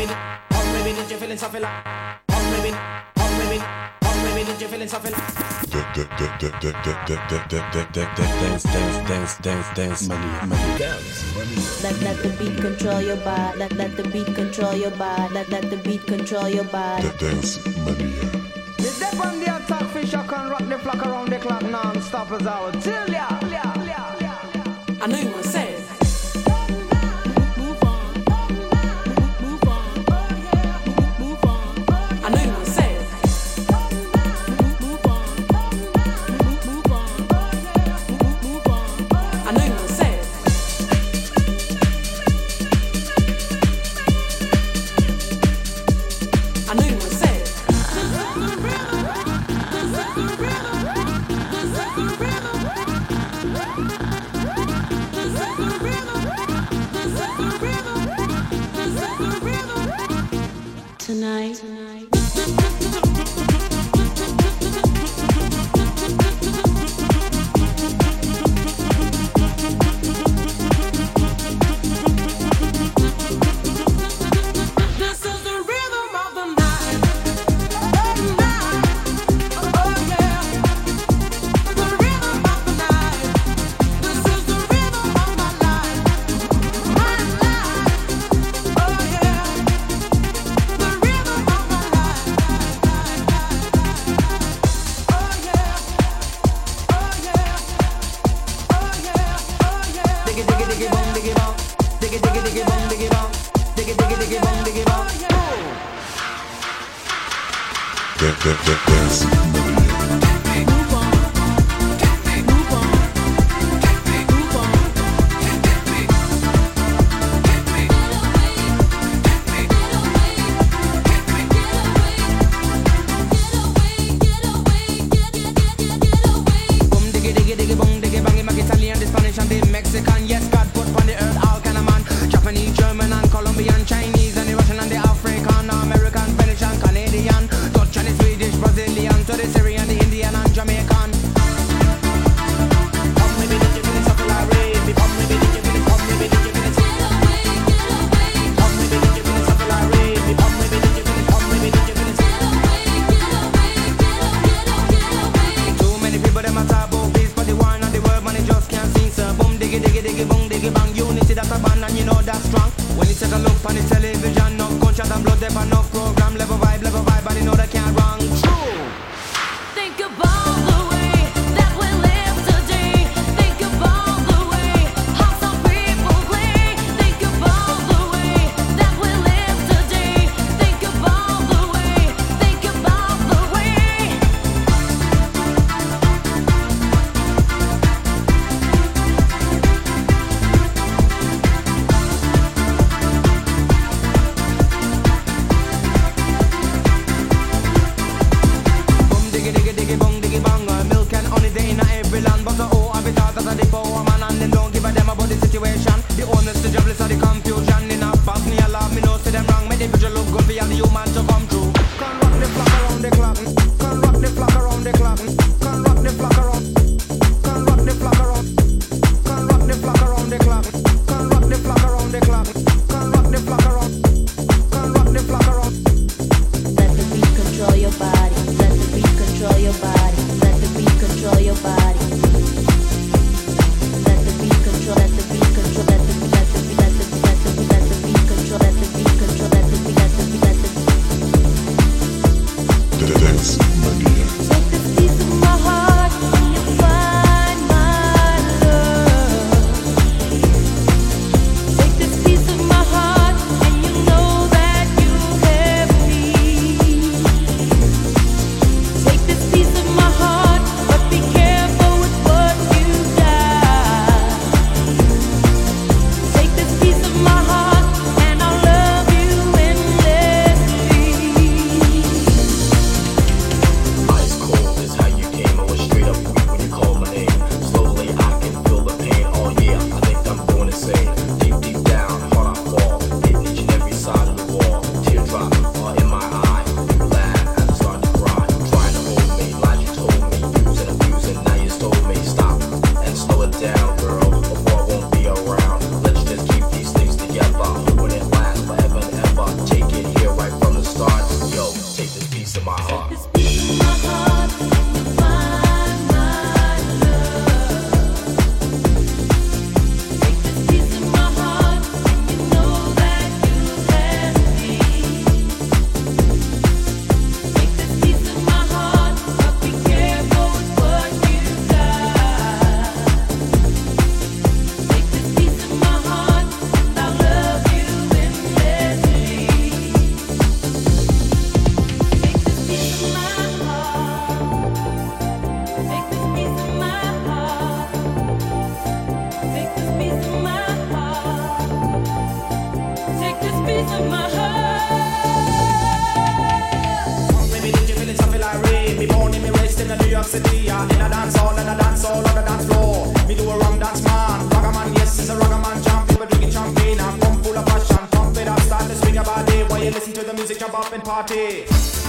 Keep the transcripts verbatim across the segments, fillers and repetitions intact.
Dance, dance, dance, dance, dance, money, money, dance, money. Let let the beat control your body. Let let the beat control your body. Let let the beat control your body. Dance, money. The step on the attack fish, I can rock the flock around the clock non-stop as I will tell ya. I know you wanna say it. Tonight. Dance, money. this piece of my heart. Me did you feel it something like rain? Me born in me raised in the New York City, yeah. In a dance hall, in a dance hall, on the dance floor. Me do a rum dance man, ragga man, yes, it's a ragga man jump. People drinking champagne and come full of passion. Pump it up, start to swing your body while you listen to the music, jump up and party.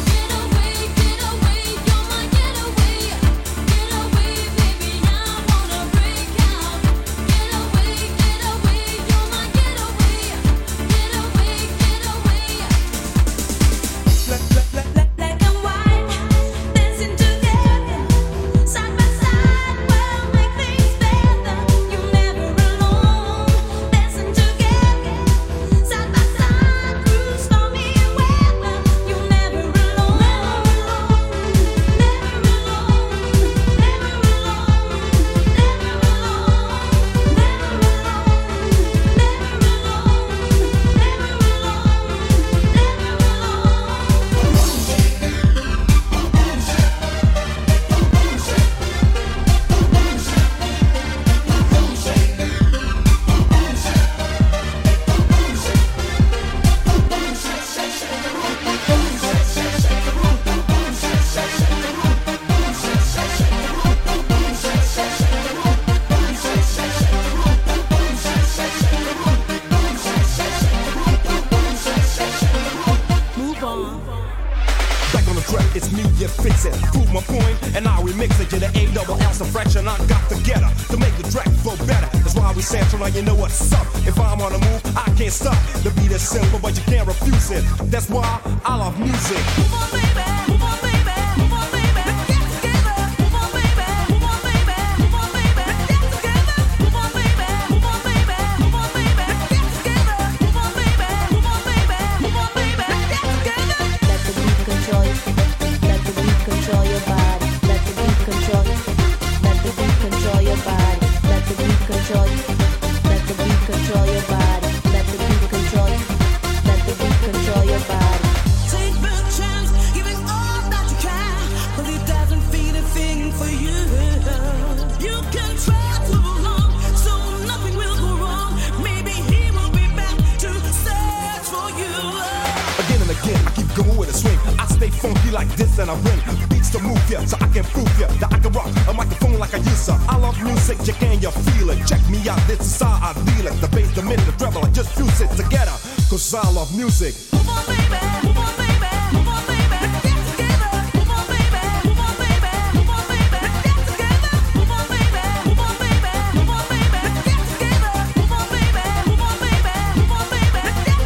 It's me, you fix it, prove my point, and now we mix it. You're the A double L, some fraction I got together to make the track flow better. That's why we sample, now you know what's up. If I'm on the move, I can't stop. The beat is simple, but you can't refuse it. That's why I love music. Move on, baby, move on, baby, move on, baby. Let's get together. Move on, baby, move on, baby, move on, baby. Let's get together. Move on, baby, move on, baby, move on, baby. Let's get together. Move on, baby, move on, baby, move on, baby. Let's get together. Let the beat control you. Let the beat control your body. Let the beat control you. Let the beat control your body. Let the beat control you. Let the beat control your body. Let the beat control you. Let the beat control your body. Take the chance, giving all that you can, but it doesn't feel a thing for you. You can try to belong, so nothing will go wrong. Maybe he will be back to search for you. Again and again, I keep going with a swing. I stay funky like this and I bring beats to move ya, so I can prove ya that I can rock a microphone like I used to. I love music, you can you feel it? Check me out, this is how I feel it. The bass, the minute, the treble, I just fuse it together, cause I love music. Move on, baby, move on, baby, move on, baby. Let's get together. Move on, baby, move on, baby, move on, baby. Let's get together. Move on, baby, move on, baby, move on, baby. Let's get together. Move on, baby, move on, baby, move on, baby. Let's get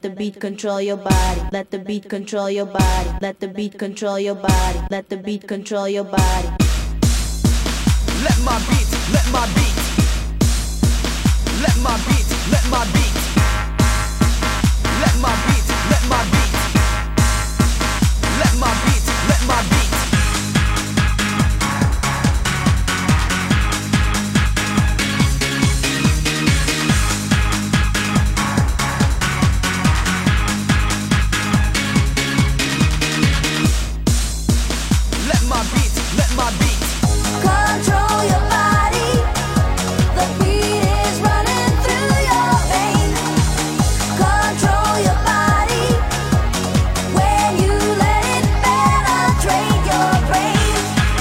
the beat control your body. Let the beat control your body. Let the beat control your body. Let the beat control your body. Let my beat, let my beat. Let my beat, let my beat. Let my beat, let my beat. Let my beat, let my beat. Let my beat, let my beat. Control your body. The beat is running through your veins. Control your body. When you let it penetrate your brain.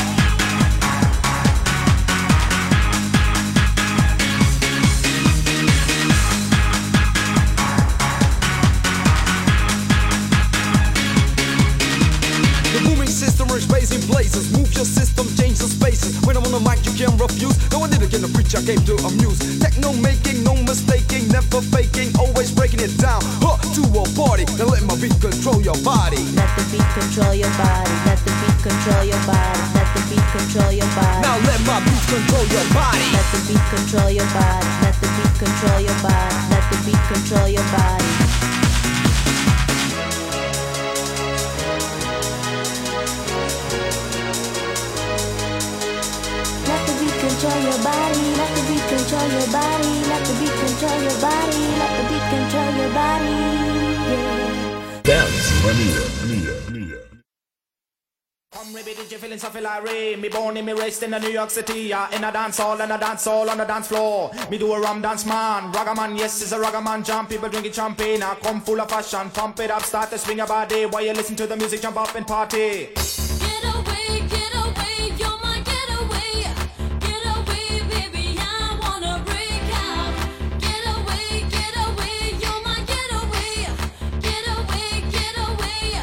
The booming system is raising blazes. Move your system, change the spaces. When I'm on the mic, you can't refuse. No, I didn't get a preach, I came to amuse. Techno making, no mistaking, never faking, always breaking it down. Huh, to a party, now let my beat control your body. Let the beat control your body. Let the beat control your body. Let the beat control your body. Now let my beat control your body. Let the beat control your body. Let the beat control your body. Let the beat control your body. Let the beat control your body. Let the beat control your body. Let the beat control your body. Let the beat control your body. Yeah. Dance Mania, Mania, Mania. Come, baby, did you feeling something like rain? Me born and me raised in the New York City, yeah. In a dance hall and a dance hall on the dance floor. Me do a rum dance man, ragga man, yes, it's a ragga man jump. People drinking champagne, I come full of fashion. Pump it up, start to swing your body. While you listen to the music, jump up and party. Get away, get away, you're my getaway. Get away, baby, I wanna break out. Get away, get away, you're my getaway. Get away, get away.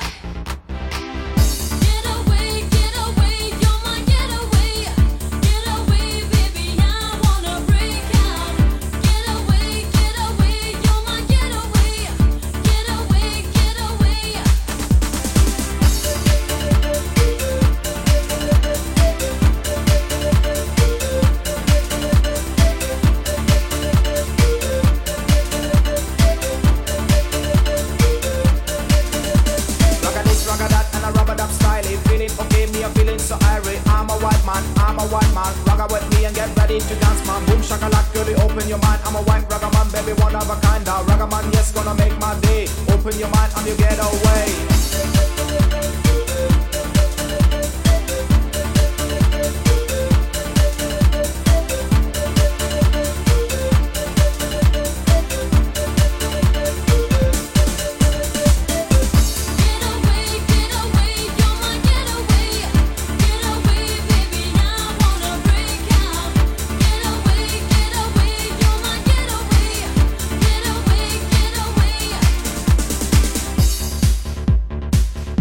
Get away, get away, you're my getaway. Get away, baby, I wanna break out. Get away, get away, you're my getaway. Get away, get away. Ragga this, ragga that, and a rubber dub style. Feeling okay, me a feeling so airy. I'm a white man, I'm a white man. Ragga with me and get ready to dance, man. Boom shakalak, girlie, open your mind. I'm a white ragga man, baby, one of a kind. A ragga man, yes, gonna make my day. Open your mind, I'm your getaway. Get away, get away, you're my getaway. Get away, baby, I wanna break out. Get away, get away, you're my getaway. Get away, get away.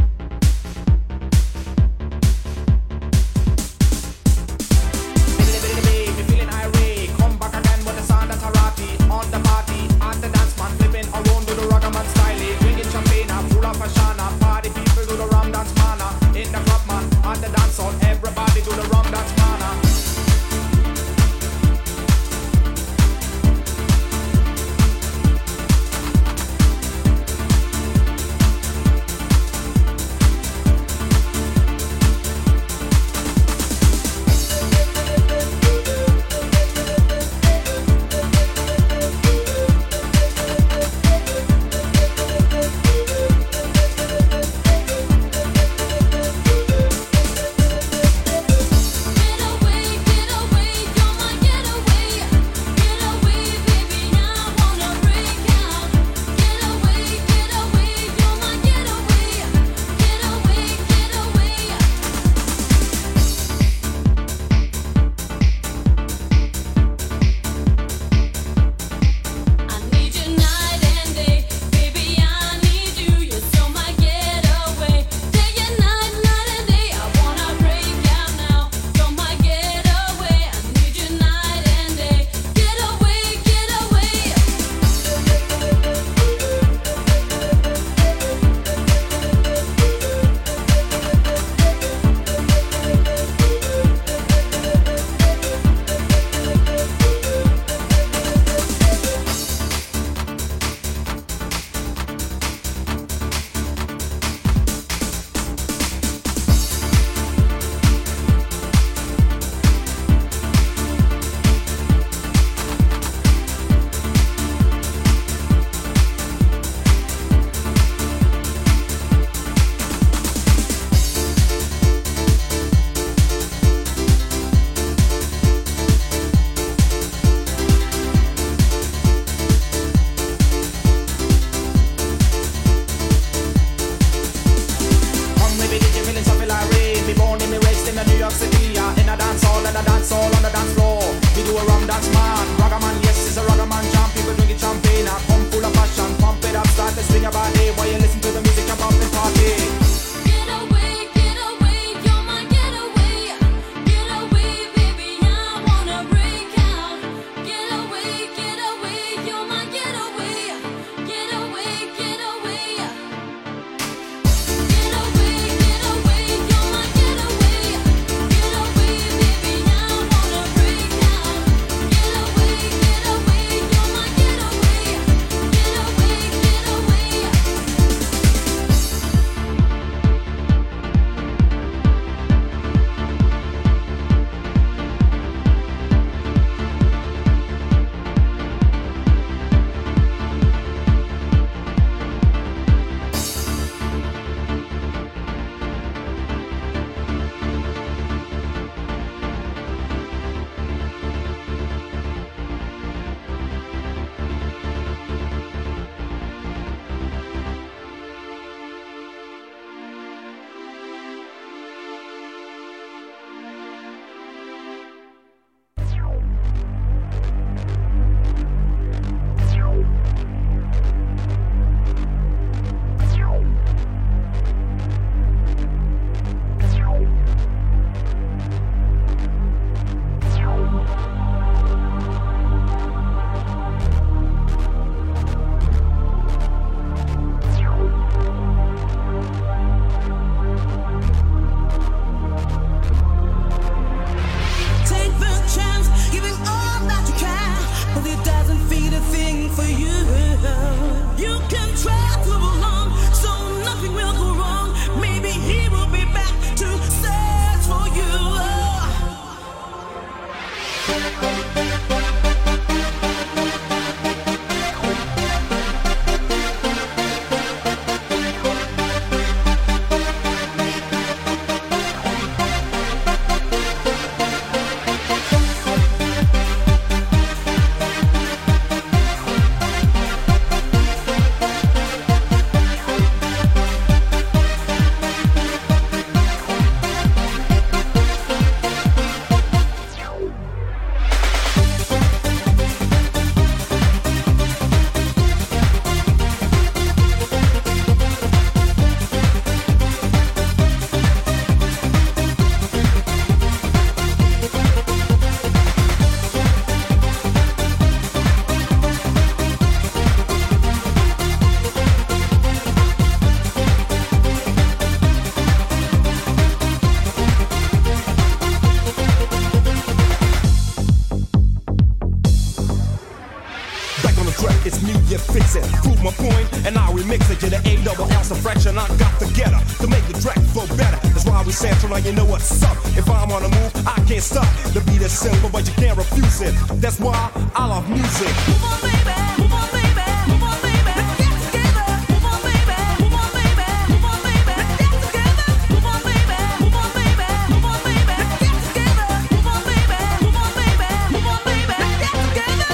It's me, you fix it. Prove my point, and I remix it. You're the A double L's, the fraction I got together to make the track flow better. That's why we sample, now you know what's up. If I'm on the move, I can't stop. The beat is simple, but you can't refuse it. That's why I love music. Move on, baby. Move on, baby. Move on, baby. Let's get together. Move on, baby. Move on, baby. Move on, baby. Let's get together. Move on, baby. Move on, baby. Move on, baby. Let's get together. Move on, baby. Move on, baby. Move on, baby. Let's get together.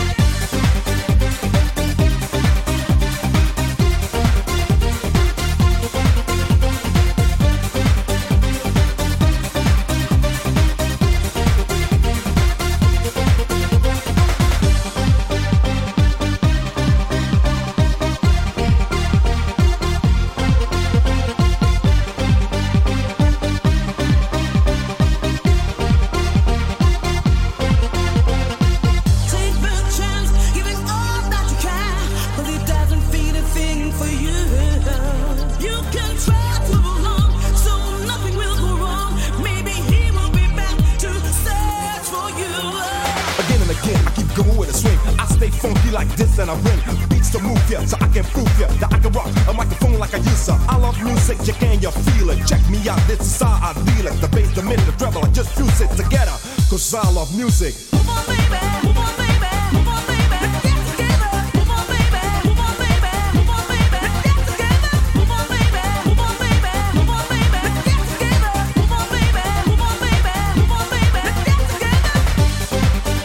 Take the chance, give it all that you can, but it doesn't feel a thing for you. You can try to move on, so nothing will go wrong. Maybe he will be back to search for you. Again and again, keep going with a swing. I stay funky like this and I bring beats to move ya, so I can prove ya that I can rock a microphone like I used to. I love music, you can, you feel it. Check me out, this is how I deal it. The bass, the minute, the treble, I just fuse it together. Cause I love music. Move on, baby. Move on, baby. Move on, baby. Let's get together. Move on, baby. Move on, baby. Move on, baby. Let's get together. Move on, baby. Move on, baby. Move on, baby. Let's get together. Move on, baby. Move on, baby. Move on, baby. Let's get together.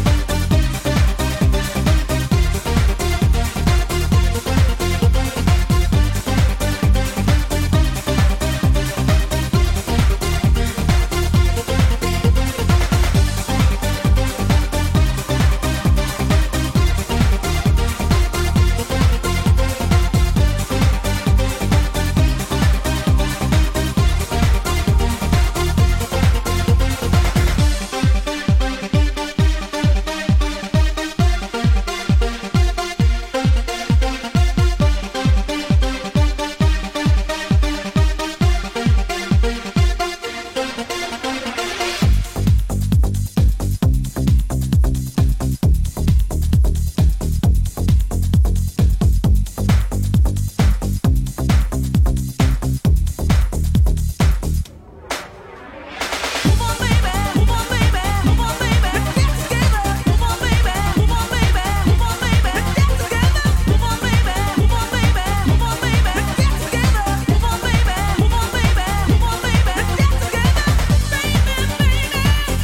Move on, baby. Move on, baby. Move on, baby. Let's get together. Move on, baby. Move on, baby. Move on, baby. Let's get together. Move on, baby. Move on, baby. Move on, baby. Let's get together. Move on, baby. Move on, baby. Move on, baby. Let's get together. Baby, baby.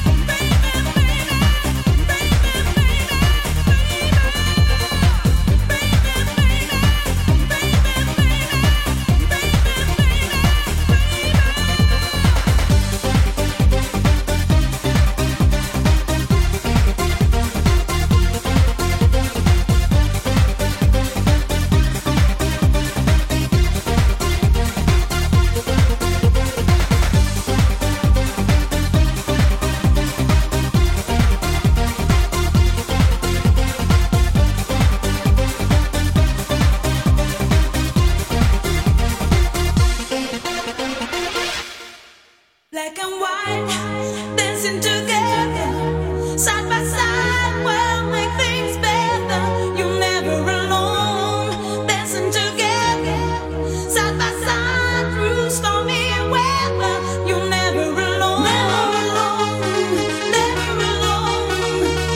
Black and white, dancing together, side by side, we'll make things better. You're never alone, dancing together, side by side, through stormy weather. You're never alone, never alone, never alone,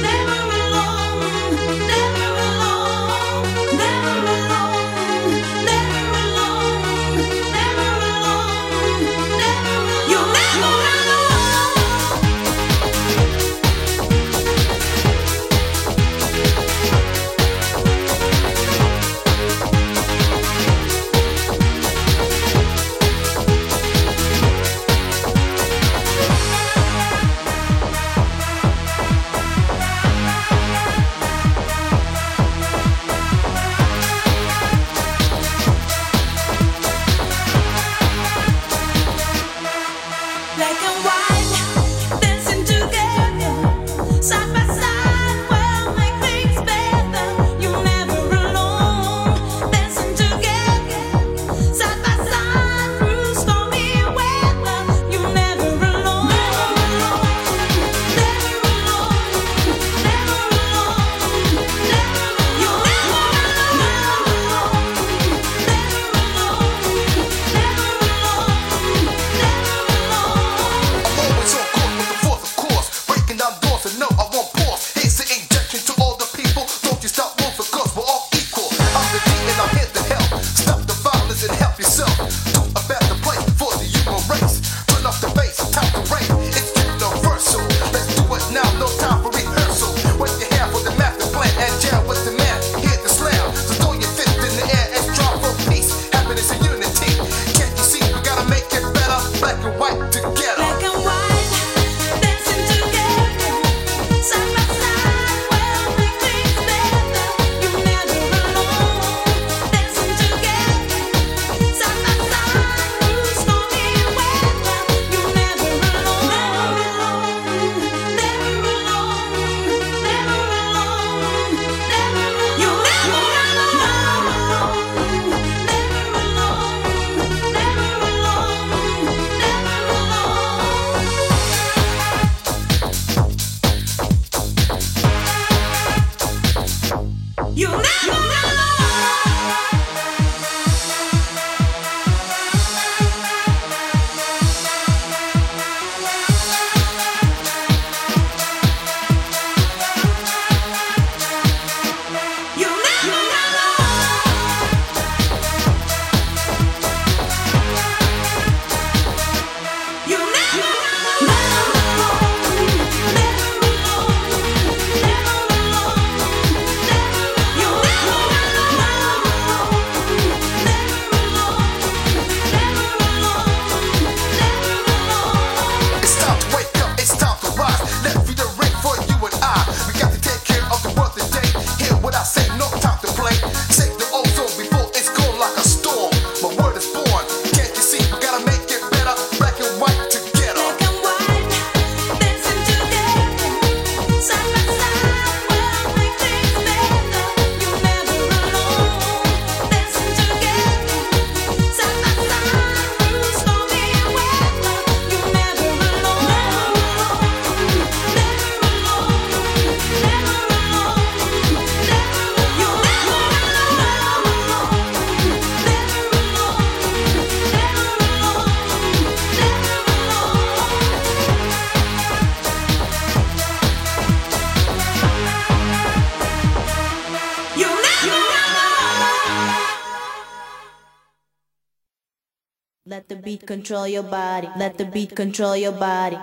Let the beat control your body. Let the beat control your body.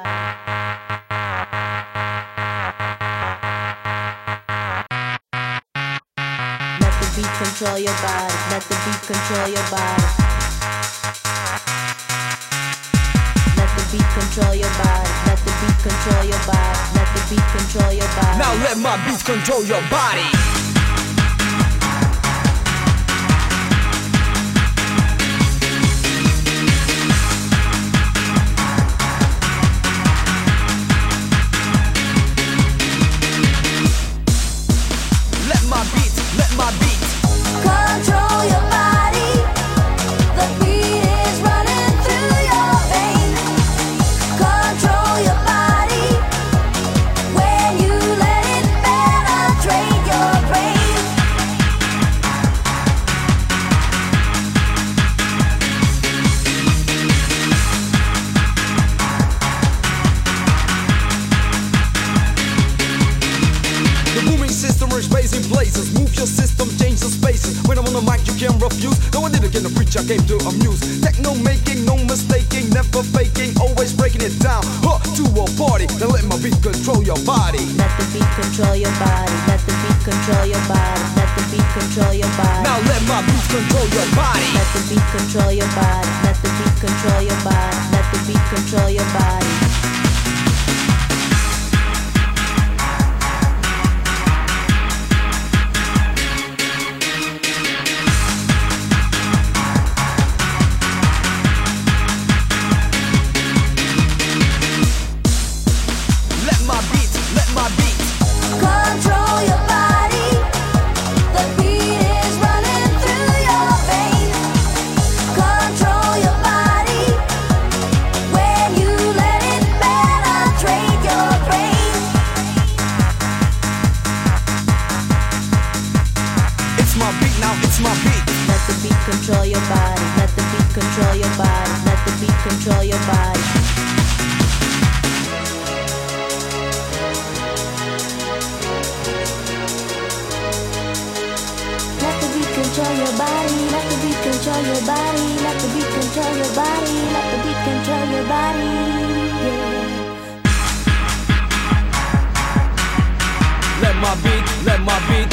Let the beat control your body. Let the beat control your body. Let the beat control your body. Let the beat control your body. Let the beat control your body. Now let my beats control your body. Control your body. The beat is running through your veins. Control your body. When you let it penetrate your brain. The booming system is raising blazes. Move your system, change the spaces. When I'm on the mic, you can't refuse. No, I didn't get a preach, I came to amuse. Techno making, no mistaking, never faking, always breaking it down. Huh, to a party, then let my beat control your body. Let the beat control your body. Let the beat control your body. Let the beat control your body. Now let my beat control your body. Let the beat control your body. Let the beat control your body. Let the beat control your body. Let my beat, let my beat. Control your body. The beat is running through your veins. Control your body. When you let it penetrate your brain. It's my beat now, it's my beat. Let the beat control your body. Let the beat control your body. Let the beat control your body. Let the beat control your body. Let the beat control your body. Let the beat control your body. Let the beat control your body. Yeah. Let my beat, let my beat.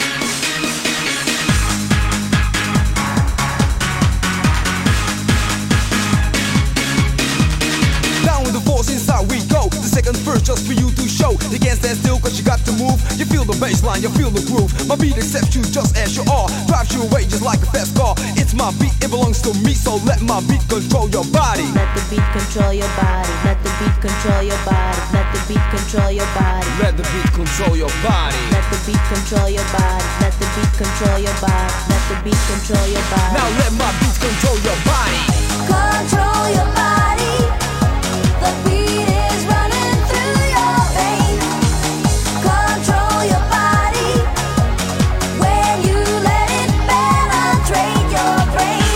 Down with the force inside we go. The second verse just for you to show. You can't stand still cause you got to move. You feel the bassline, you feel the groove. My beat accepts you just as you are. Drives you away just like a fast car. It's my beat, it belongs to me. So let my beat control your body. Let the beat control your body. Let the beat control your body. Let the beat control your body. Let the beat control your body. Let the beat control your body. Let the beat control your body. Let the beat control your body. Now let my beat control your body. Control your body. The beat is running through your veins. Control your body. When you let it penetrate your brain.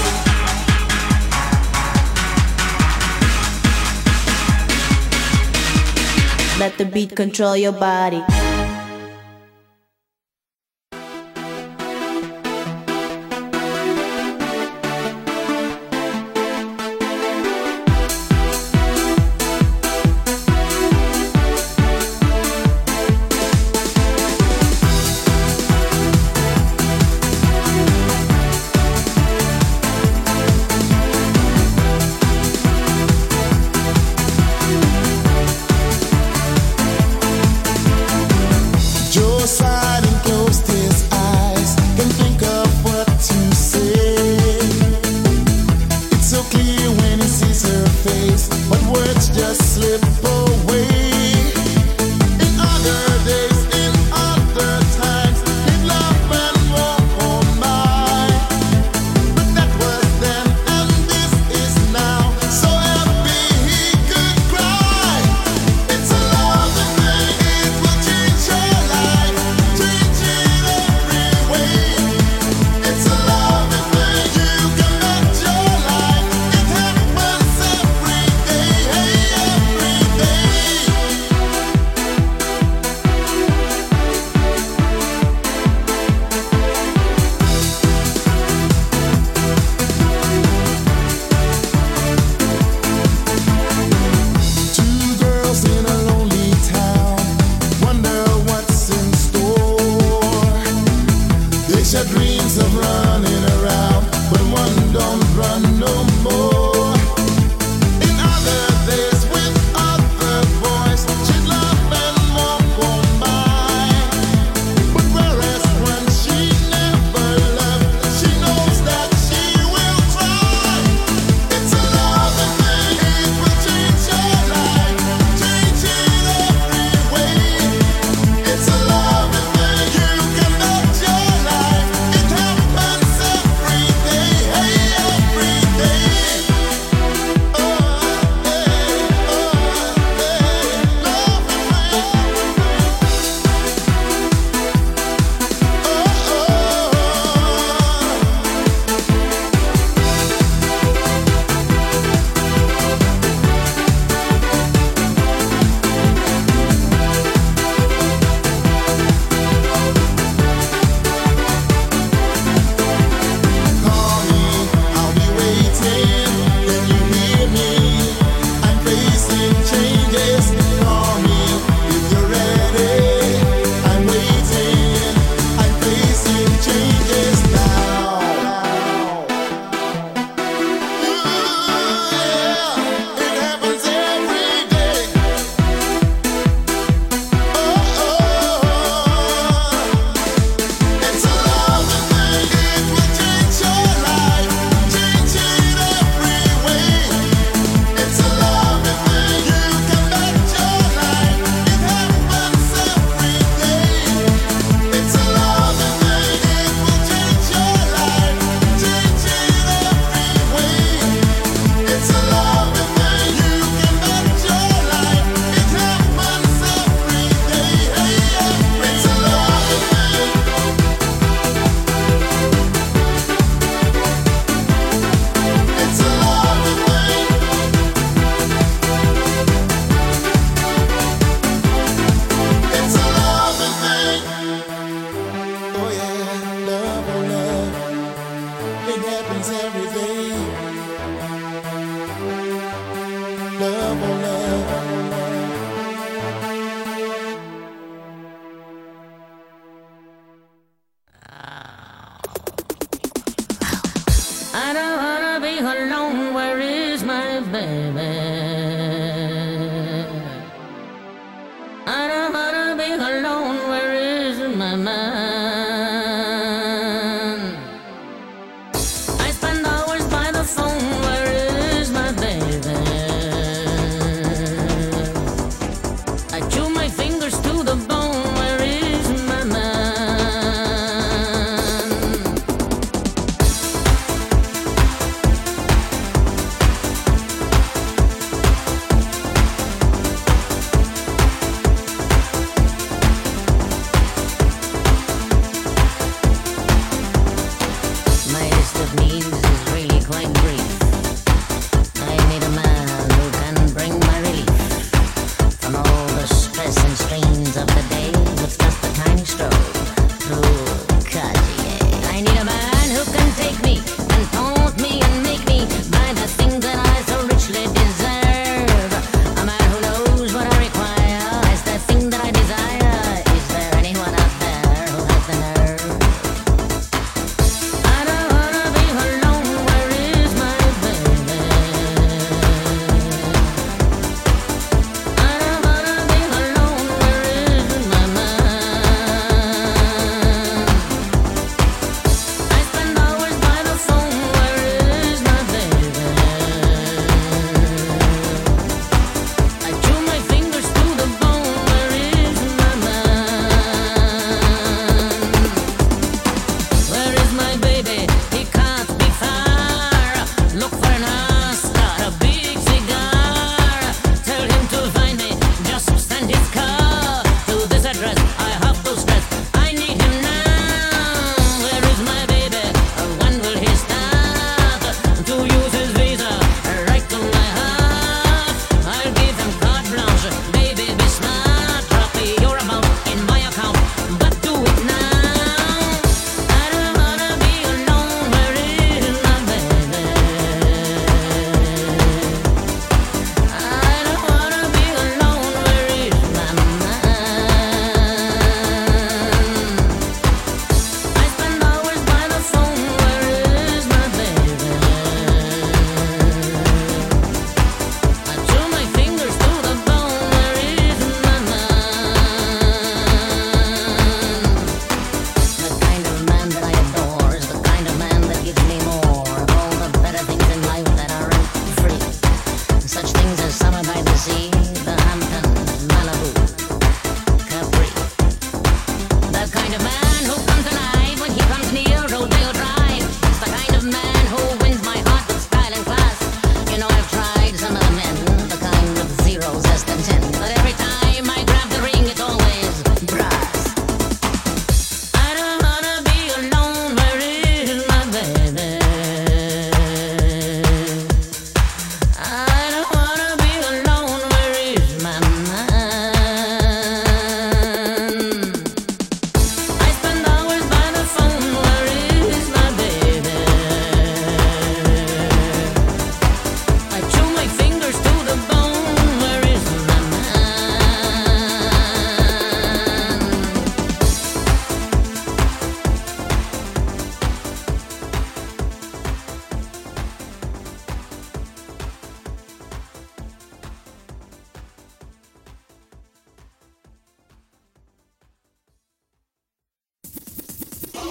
Let the beat control your body.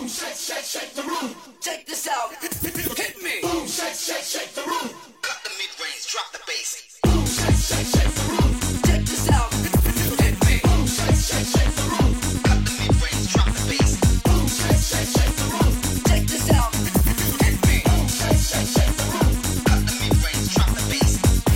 Boom, shake, shake, shake the room. Check this out. Hit me. Boom, shake, shake, shake the room. Cut the mid-range, drop the bass. Boom, shake, shake, shake the room. Check this out. Hit me. Boom, shake, shake, shake the room. Cut the mid-range, drop the bass. Boom, shake, shake, shake the room. Check this out. Hit me. Boom, shake, shake, shake the room. Cut the mid-range, drop the bass.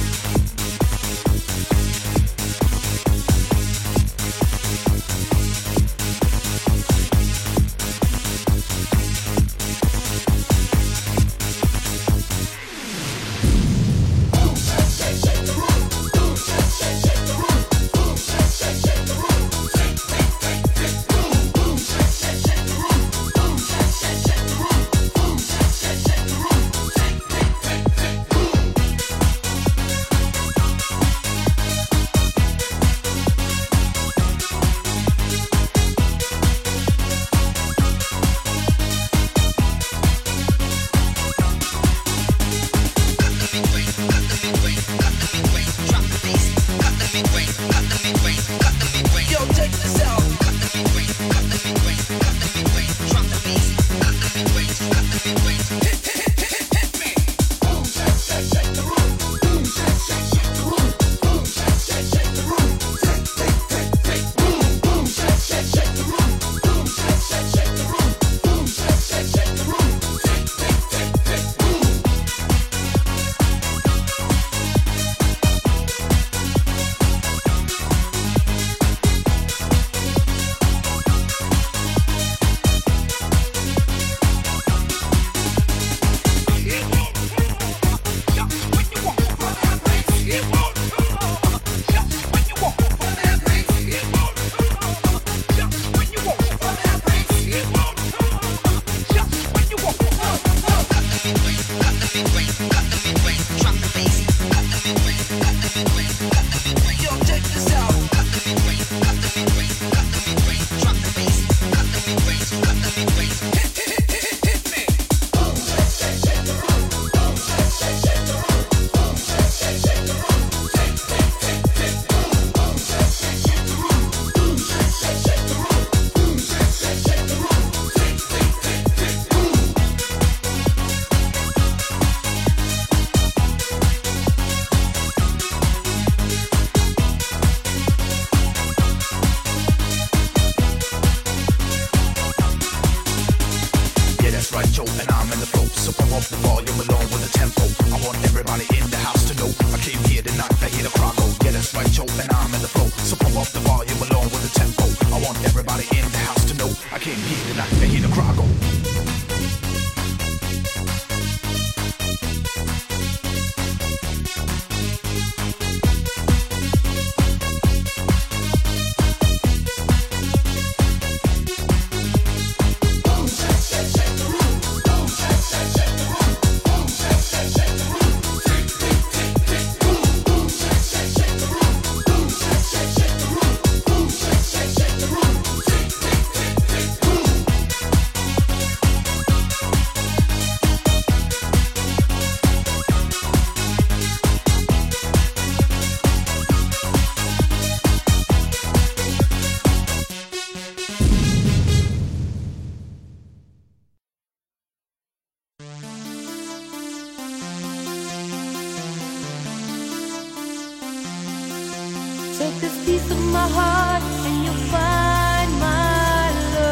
Take this piece of my heart and you'll find my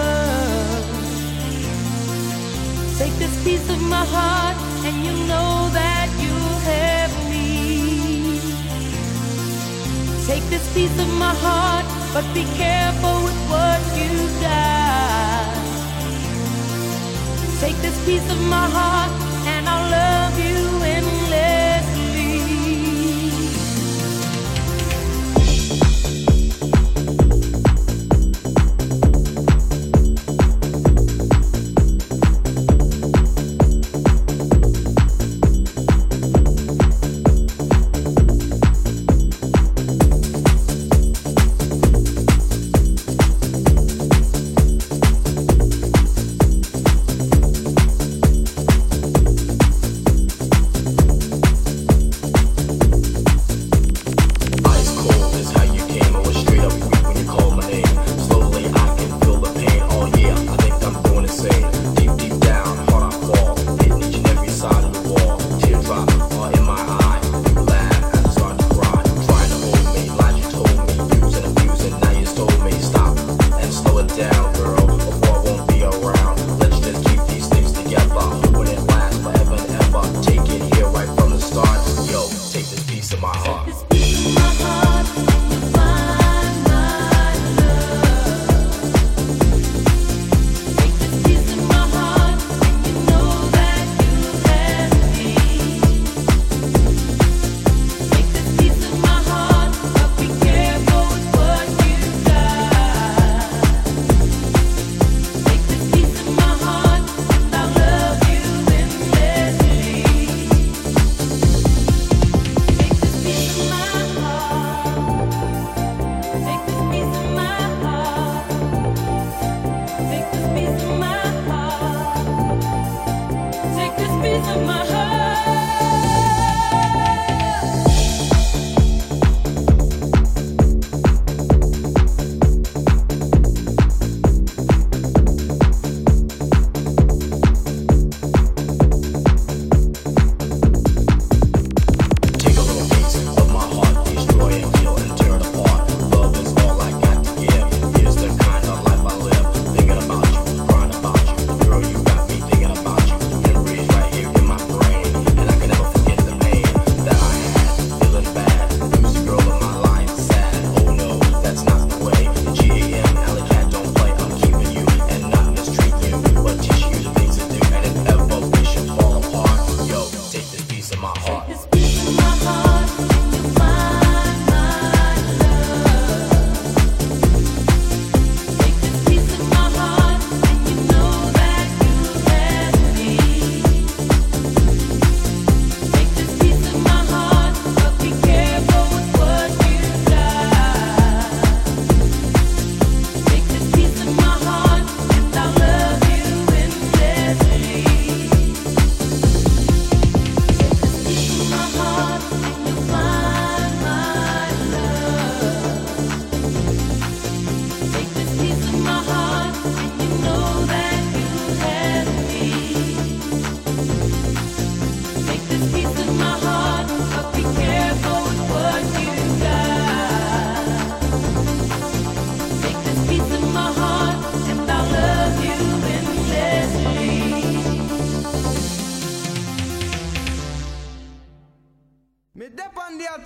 love. Take this piece of my heart and you know that you'll have me. Take this piece of my heart, but be careful with what you got. Take this piece of my heart and I'll love you endlessly.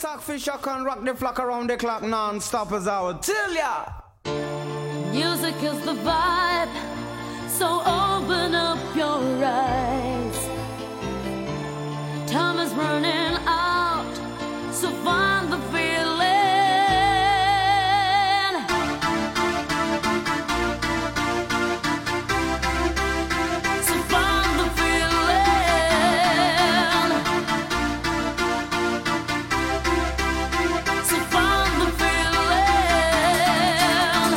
Talk fish, I can rock the flock around the clock non-stop as I would tell ya. Music is the vibe, so open up your eyes. Time is running out, so find the feeling. So find the feeling. So find the feeling.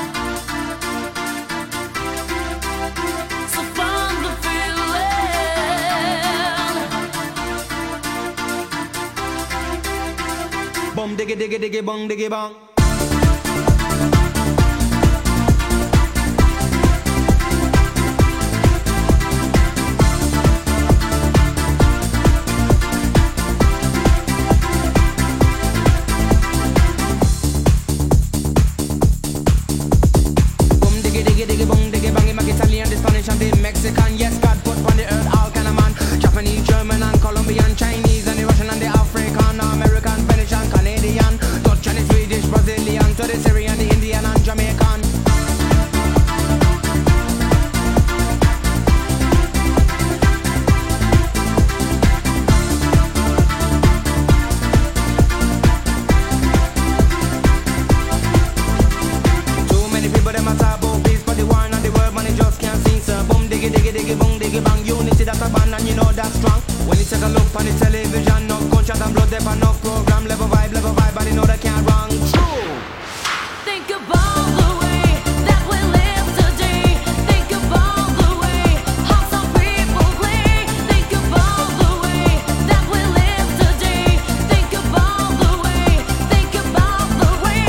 So find the feeling. Bum diggy diggy diggy bong diggy bong. Bum diggy diggy diggy bong diggy bong. Him a Italian, the Spanish and the Mexican. Yes, God put on the earth all kind of man. Japanese, German and Colombian, Chinese and the Russian and the African, American, Spanish and Canadian, Dutch and the Swedish, Brazilian, to the Syrian, the Indian and Jamaican. Too many people them a talk about peace, but the war and the world man, they just can't sing. So boom diggy diggy diggy boom diggy bang. Unity that's a band and you know that's strong. When you take a look on the television, no gunshot and blood, there no program, level vibe, level vibe, but you know they can't wrong. True. Think about the way that we live today. Think about the way how some people play. Think about the way that we live today. Think about the way. Think about the way.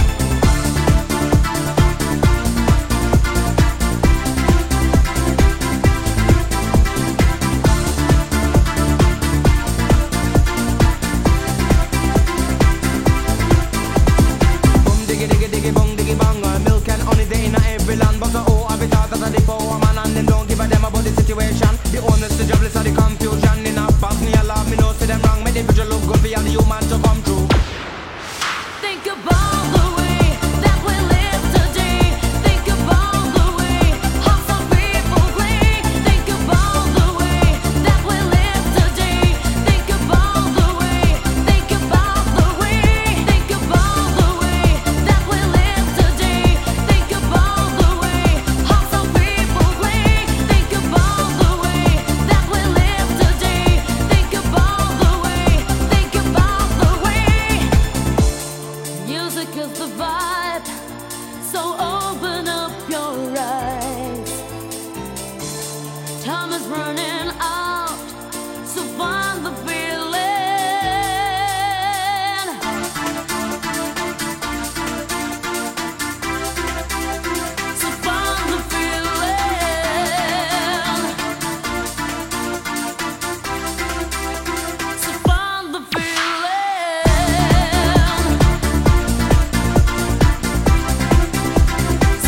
Boom diggy diggy diggy bong diggy bang. Uh, Milk and honey they in a every land, but the oh have it out as a the power man and them don't give a damn about the situation. The owners, the jobless, or the confusion. In a pass me a laugh, me know see them wrong. Me the picture look good for all the human to come true. Think about the way that we live today. Think about the way how some people play. Think about the way that we live today. Think about the way. Think about the way. Think about the way that we live today. Think about the way how some people play. Think about the way that we live today. Think about the way. Think about the way. Music is the vibe, so open up your eyes. Time is running out, so find the feeling. So find the feeling. So find the feeling.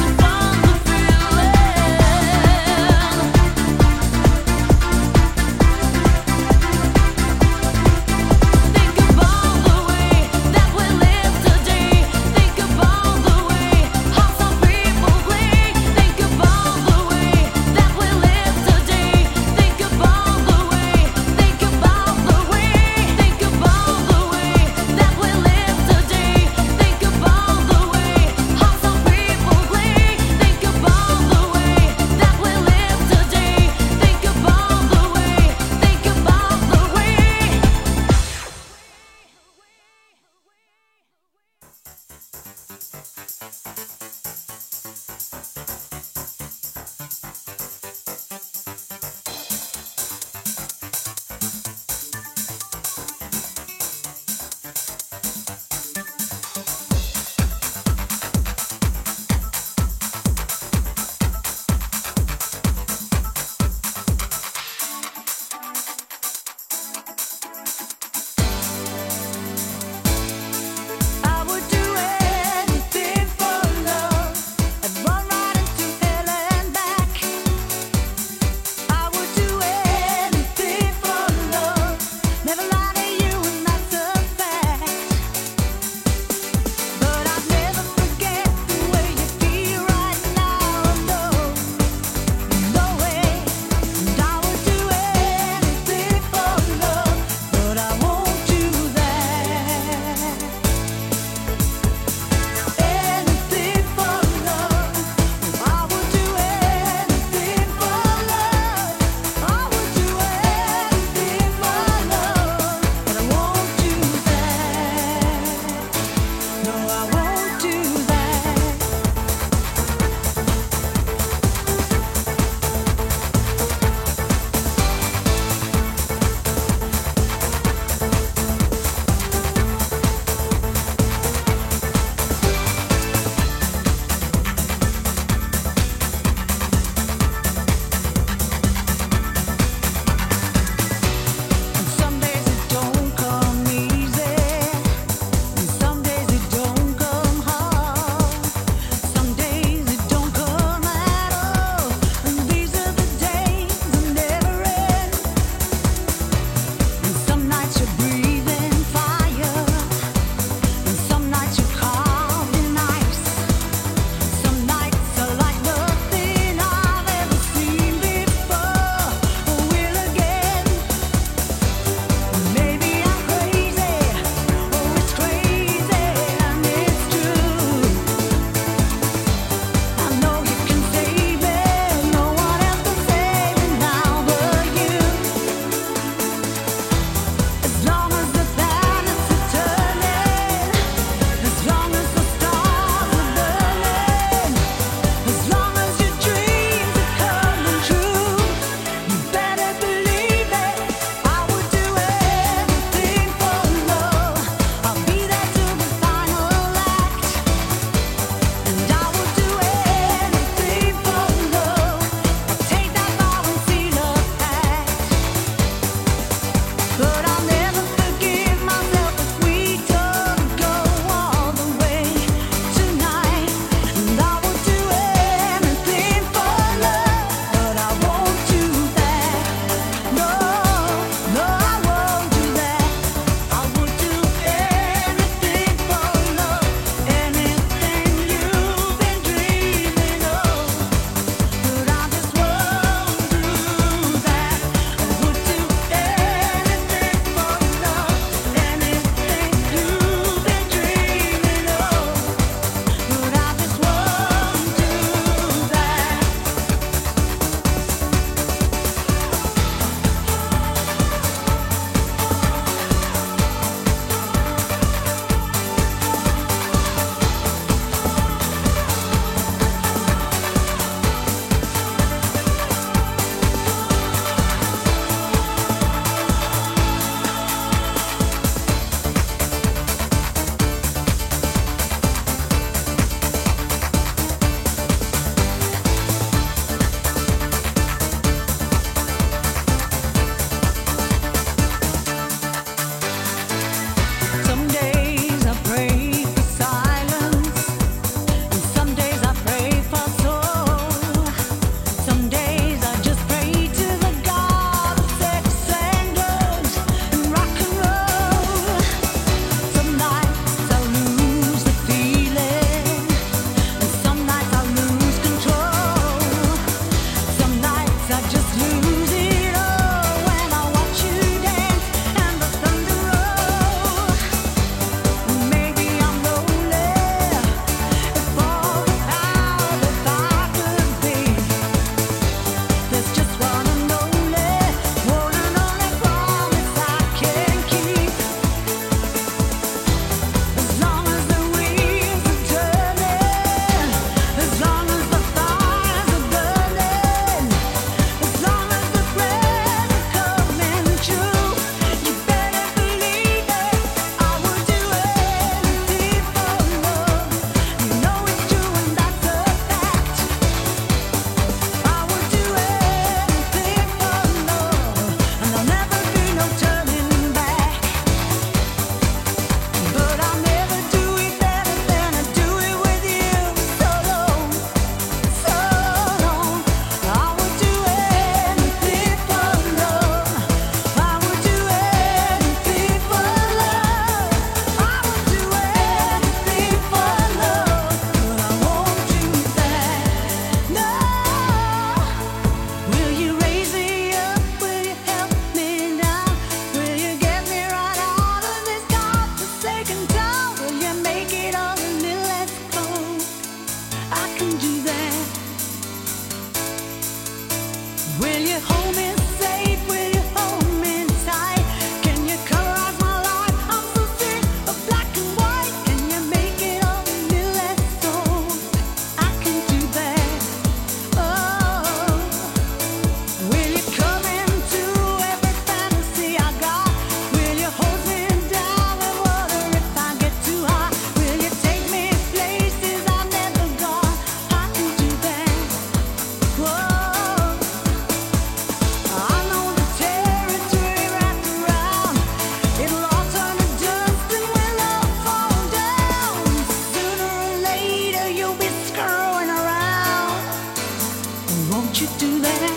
you do that?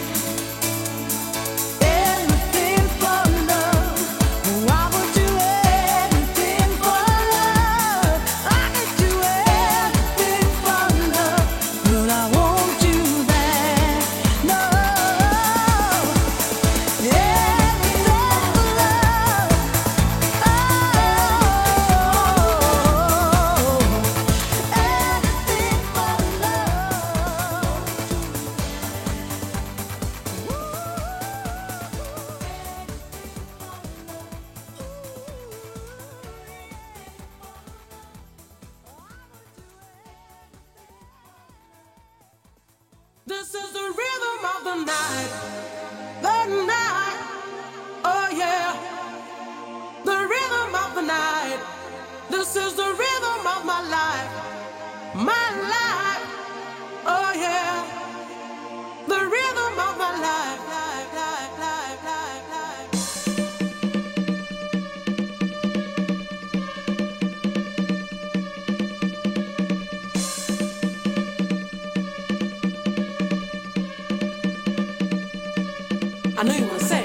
Anything for love. Oh, I would do anything for love. I could do anything for love, but I won't do that. No. Anything for love. Oh, anything for love. This is the rhythm of the night, the night, oh yeah, the rhythm of the night. This is the rhythm of my life, my life, oh yeah, the rhythm of my life, life, life, life, life, life. I know you wanna say